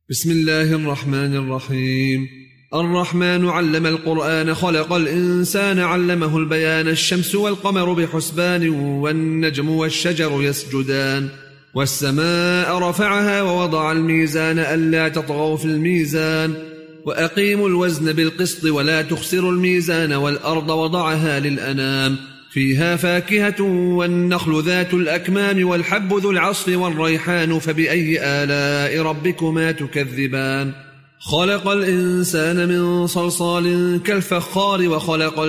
بسم الله الرحمن الرحيم. الرحمن علم القرآن خلق الإنسان علمه البيان. الشمس والقمر بحسبان والنجم والشجر يسجدان والسماء رفعها ووضع الميزان ألا تطغوا في الميزان وأقيموا الوزن بالقسط ولا تخسروا الميزان والأرض وضعها للأنام فيها فاكهة والنخل ذات الأكمام والحب ذو العصف والريحان فبأي آلاء ربكما تكذبان. خلق الإنسان من صلصال كالفخار وخلق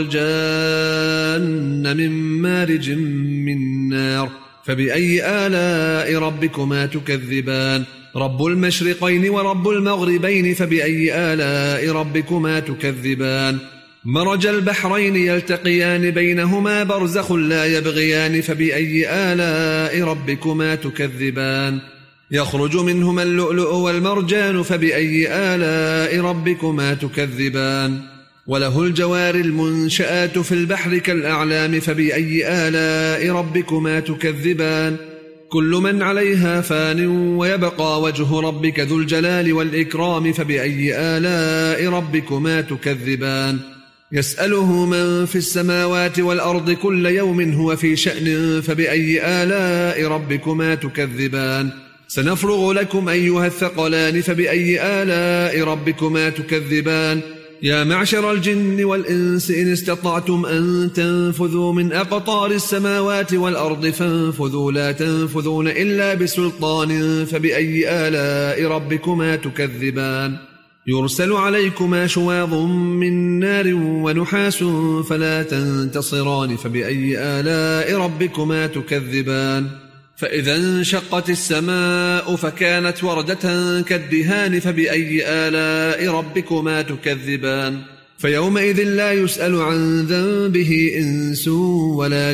الجان من مارج من نار فبأي آلاء ربكما تكذبان. رب المشرقين ورب المغربين فبأي آلاء ربكما تكذبان. مرج البحرين يلتقيان بينهما برزخ لا يبغيان فبأي آلاء ربكما تكذبان. يخرج منهما اللؤلؤ والمرجان فبأي آلاء ربكما تكذبان. وله الجوار المنشآت في البحر كالأعلام فبأي آلاء ربكما تكذبان. كل من عليها فان ويبقى وجه ربك ذو الجلال والإكرام فبأي آلاء ربكما تكذبان. يسأله من في السماوات والأرض كل يوم هو في شأن فبأي آلاء ربكما تكذبان. سنفرغ لكم أيها الثقلان فبأي آلاء ربكما تكذبان. يا معشر الجن والإنس إن استطعتم أن تنفذوا من أقطار السماوات والأرض فانفذوا لا تنفذون إلا بسلطان فبأي آلاء ربكما تكذبان. يرسل عليكما شواظ من نار ونحاس فلا تنتصران فبأي آلاء ربكما تكذبان. فإذا انشقت السماء فكانت وردة كالدهان فبأي آلاء ربكما تكذبان. فيومئذ لا يسأل عن ذنبه إنس ولا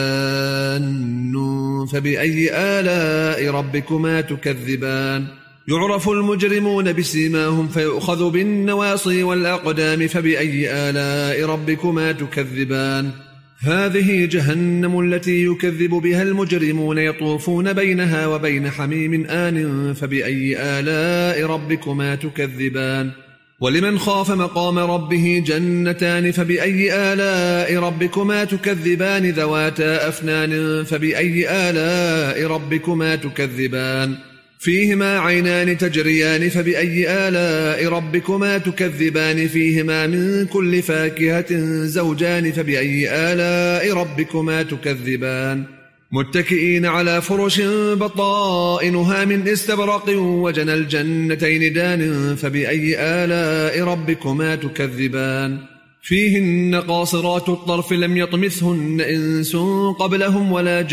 جان فبأي آلاء ربكما تكذبان. يعرف المجرمون بسيماهم فيؤخذ بالنواصي والأقدام فبأي آلاء ربكما تكذبان. هذه جهنم التي يكذب بها المجرمون يطوفون بينها وبين حميم آن فبأي آلاء ربكما تكذبان. ولمن خاف مقام ربه جنتان فبأي آلاء ربكما تكذبان ذواتا أفنان فبأي آلاء ربكما تكذبان. فيهما عينان تجريان فبأي آلاء ربكما تكذبان. فيهما من كل فاكهة زوجان فبأي آلاء ربكما تكذبان. متكئين على فرش بطائنها من استبرق وجنى الجنتين دان فبأي آلاء ربكما تكذبان. فيهن قاصرات الطرف لم يطمثهن إنس قبلهم ولا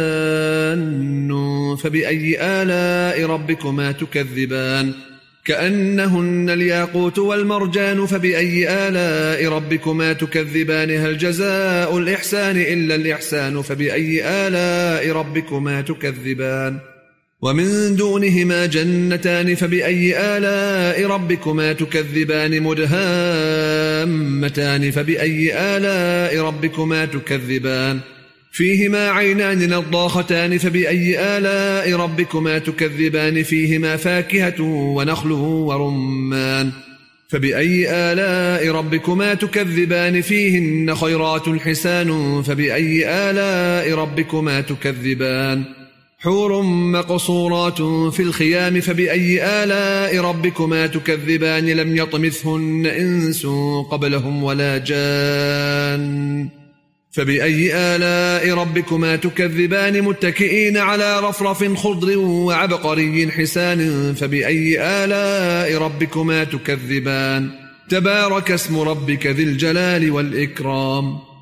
جان فبأي آلاء ربكما تكذبان. كأنهن الياقوت والمرجان فبأي آلاء ربكما تكذبان. هل جزاء الإحسان إلا الإحسان فبأي آلاء ربكما تكذبان. ومن دونهما جنتان فبأي آلاء ربكما تكذبان. مدهامتان فبأي آلاء ربكما تكذبان. فيهما عينان نضاختان فبأي آلاء ربكما تكذبان. فيهما فاكهة ونخل ورمان فبأي آلاء ربكما تكذبان. فيهن خيرات حسان فبأي آلاء ربكما تكذبان. حور مقصورات في الخيام فبأي آلاء ربكما تكذبان. لم يطمثهن إنس قبلهم ولا جان فبأي آلاء ربكما تكذبان. متكئين على رفرف خضر وعبقري حسان فبأي آلاء ربكما تكذبان. تبارك اسم ربك ذي الجلال والإكرام.